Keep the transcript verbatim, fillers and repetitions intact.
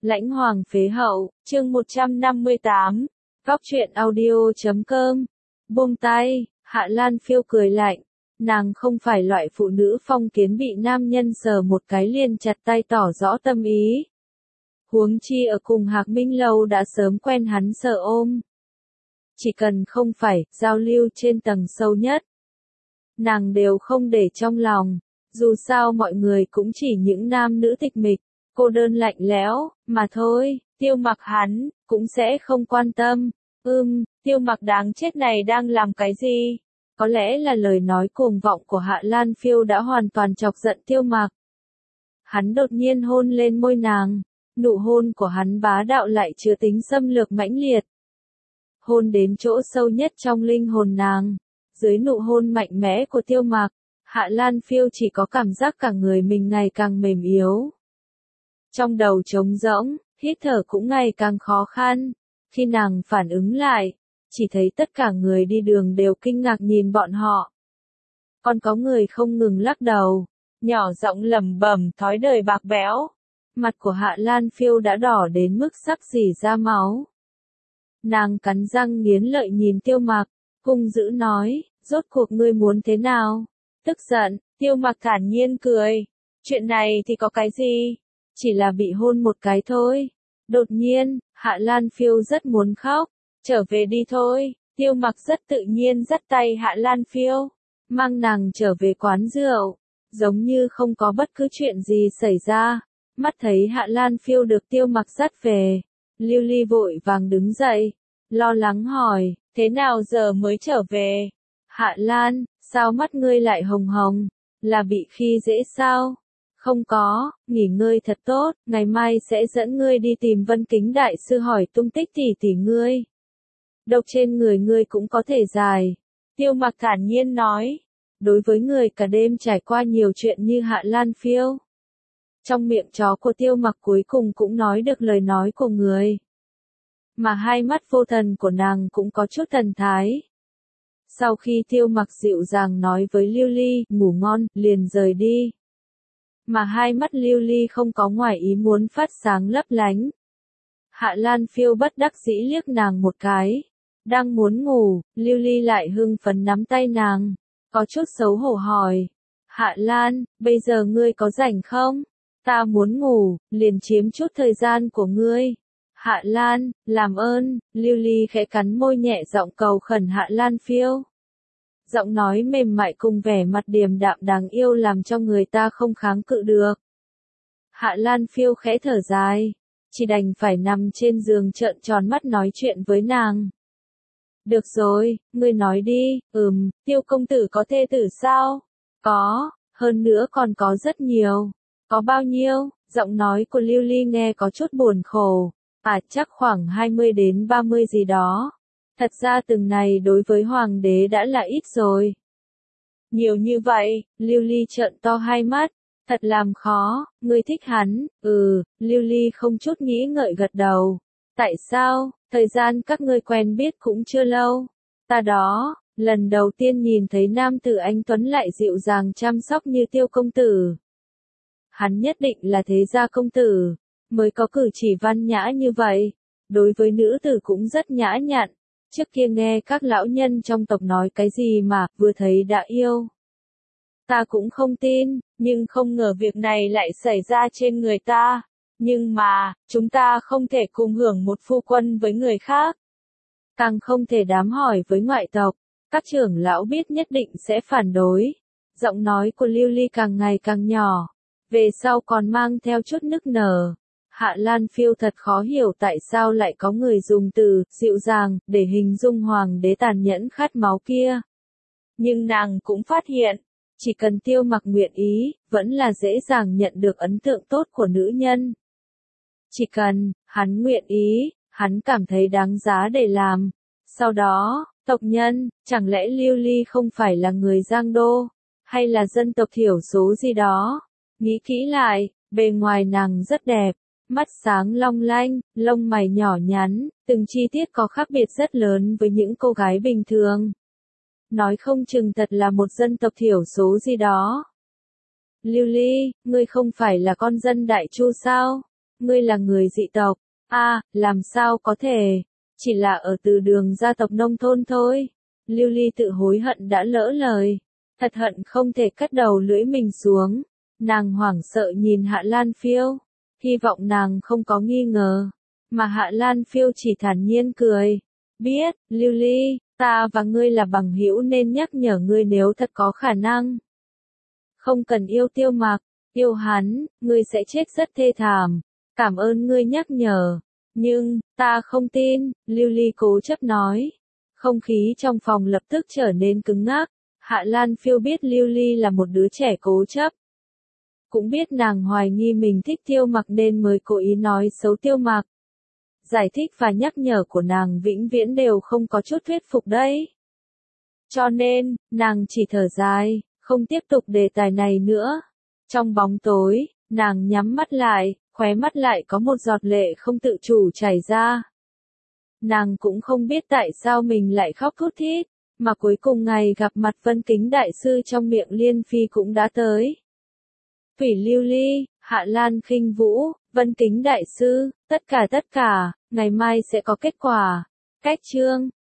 Lãnh Hoàng phế hậu, chương một trăm năm mươi tám, góc truyện audio chấm com. Buông tay, Hạ Lan Phiêu cười lạnh. Nàng không phải loại phụ nữ phong kiến bị nam nhân sờ một cái liền chặt tay tỏ rõ tâm ý. Huống chi ở cùng Hạc Minh Lâu đã sớm quen hắn sờ ôm. Chỉ cần không phải giao lưu trên tầng sâu nhất, nàng đều không để trong lòng. Dù sao mọi người cũng chỉ những nam nữ tịch mịch, cô đơn lạnh lẽo, mà thôi. Tiêu Mặc hắn cũng sẽ không quan tâm. Ừm, Tiêu Mặc đáng chết này đang làm cái gì? Có lẽ là lời nói cuồng vọng của Hạ Lan Phiêu đã hoàn toàn chọc giận Tiêu Mặc. Hắn đột nhiên hôn lên môi nàng, nụ hôn của hắn bá đạo lại chứa tính xâm lược mãnh liệt. Hôn đến chỗ sâu nhất trong linh hồn nàng, dưới nụ hôn mạnh mẽ của Tiêu Mặc, Hạ Lan Phiêu chỉ có cảm giác cả người mình ngày càng mềm yếu. Trong đầu trống rỗng, hít thở cũng ngày càng khó khăn. Khi nàng phản ứng lại, chỉ thấy tất cả người đi đường đều kinh ngạc nhìn bọn họ. Còn có người không ngừng lắc đầu, nhỏ giọng lẩm bẩm thói đời bạc bẽo. Mặt của Hạ Lan Phiêu đã đỏ đến mức sắp rỉ ra máu. Nàng cắn răng nghiến lợi nhìn Tiêu Mặc, hung dữ nói, rốt cuộc ngươi muốn thế nào? Tức giận, Tiêu Mặc thản nhiên cười. Chuyện này thì có cái gì? Chỉ là bị hôn một cái thôi. Đột nhiên, Hạ Lan Phiêu rất muốn khóc. Trở về đi thôi. Tiêu Mặc rất tự nhiên dắt tay Hạ Lan Phiêu, mang nàng trở về quán rượu, giống như không có bất cứ chuyện gì xảy ra. Mắt thấy Hạ Lan Phiêu được Tiêu Mặc dắt về, Lưu Ly vội vàng đứng dậy, lo lắng hỏi, thế nào giờ mới trở về? Hạ Lan, sao mắt ngươi lại hồng hồng? Là bị khi dễ sao? Không có, nghỉ ngơi thật tốt, ngày mai sẽ dẫn ngươi đi tìm Vân Kính đại sư hỏi tung tích tỷ tỷ ngươi. Độc trên người ngươi cũng có thể dài. Tiêu Mặc thản nhiên nói. Đối với người cả đêm trải qua nhiều chuyện như Hạ Lan Phiêu, trong miệng chó của Tiêu Mặc cuối cùng cũng nói được lời nói của người. Mà hai mắt vô thần của nàng cũng có chút thần thái. Sau khi Tiêu Mặc dịu dàng nói với Lưu Ly, ngủ ngon, liền rời đi. Mà hai mắt Lưu Ly không có ngoài ý muốn phát sáng lấp lánh. Hạ Lan Phiêu bất đắc dĩ liếc nàng một cái. Đang muốn ngủ, Lưu Ly lại hưng phấn nắm tay nàng. Có chút xấu hổ hỏi. Hạ Lan, bây giờ ngươi có rảnh không? Ta muốn ngủ, liền chiếm chút thời gian của ngươi. Hạ Lan, làm ơn. Lưu Ly khẽ cắn môi nhẹ giọng cầu khẩn Hạ Lan Phiêu. Giọng nói mềm mại cùng vẻ mặt điềm đạm đáng yêu làm cho người ta không kháng cự được. Hạ Lan Phiêu khẽ thở dài, chỉ đành phải nằm trên giường trợn tròn mắt nói chuyện với nàng. Được rồi, ngươi nói đi. Ừm, Tiêu công tử có thê tử sao? Có, hơn nữa còn có rất nhiều. Có bao nhiêu? Giọng nói của Lưu Ly nghe có chút buồn khổ. À, chắc khoảng hai mươi đến ba mươi gì đó. Thật ra từng này đối với hoàng đế đã là ít rồi. Nhiều như vậy, Lưu Ly trợn to hai mắt. Thật làm khó, ngươi thích hắn? Ừ, Lưu Ly không chút nghĩ ngợi gật đầu. Tại sao? Thời gian các ngươi quen biết cũng chưa lâu. Ta đó, lần đầu tiên nhìn thấy nam tử anh tuấn lại dịu dàng chăm sóc như Tiêu công tử. Hắn nhất định là thế gia công tử, mới có cử chỉ văn nhã như vậy. Đối với nữ tử cũng rất nhã nhặn. Trước kia nghe các lão nhân trong tộc nói cái gì mà vừa thấy đã yêu. Ta cũng không tin, nhưng không ngờ việc này lại xảy ra trên người ta. Nhưng mà, chúng ta không thể cùng hưởng một phu quân với người khác. Càng không thể đám hỏi với ngoại tộc. Các trưởng lão biết nhất định sẽ phản đối. Giọng nói của Lưu Ly càng ngày càng nhỏ. Về sau còn mang theo chút nức nở. Hạ Lan Phiêu thật khó hiểu tại sao lại có người dùng từ dịu dàng để hình dung hoàng đế tàn nhẫn khát máu kia. Nhưng nàng cũng phát hiện, chỉ cần Tiêu Mặc nguyện ý, vẫn là dễ dàng nhận được ấn tượng tốt của nữ nhân. Chỉ cần, hắn nguyện ý, hắn cảm thấy đáng giá để làm. Sau đó, tộc nhân, chẳng lẽ Lưu Ly không phải là người Giang Đô, hay là dân tộc thiểu số gì đó? Nghĩ kỹ lại, bề ngoài nàng rất đẹp, mắt sáng long lanh, lông mày nhỏ nhắn, từng chi tiết có khác biệt rất lớn với những cô gái bình thường. Nói không chừng thật là một dân tộc thiểu số gì đó. Lưu Ly, ngươi không phải là con dân Đại Chu sao? ngươi là người dị tộc. A, làm sao có thể, chỉ là ở từ đường gia tộc nông thôn thôi. Lưu Ly tự hối hận đã lỡ lời, thật hận không thể cắt đầu lưỡi mình xuống. Nàng hoảng sợ nhìn Hạ Lan Phiêu, hy vọng nàng không có nghi ngờ, mà Hạ Lan Phiêu chỉ thản nhiên cười. Biết, Lưu Ly, ta và ngươi là bằng hữu nên nhắc nhở ngươi nếu thật có khả năng. Không cần yêu Tiêu Mặc, yêu hắn, ngươi sẽ chết rất thê thảm. Cảm ơn ngươi nhắc nhở. Nhưng, ta không tin, Lưu Ly cố chấp nói. Không khí trong phòng lập tức trở nên cứng ngắc. Hạ Lan Phiêu biết Lưu Ly là một đứa trẻ cố chấp. Cũng biết nàng hoài nghi mình thích Tiêu Mặc nên mới cố ý nói xấu Tiêu Mặc. Giải thích và nhắc nhở của nàng vĩnh viễn đều không có chút thuyết phục đấy. Cho nên, nàng chỉ thở dài, không tiếp tục đề tài này nữa. Trong bóng tối, nàng nhắm mắt lại, khóe mắt lại có một giọt lệ không tự chủ chảy ra. Nàng cũng không biết tại sao mình lại khóc thút thít, mà cuối cùng ngày gặp mặt Vân Kính Đại Sư trong miệng Liên Phi cũng đã tới. Thủy Lưu Ly, Hạ Lan Khinh Vũ, Vân Kính Đại Sư, tất cả tất cả, ngày mai sẽ có kết quả. Cách chương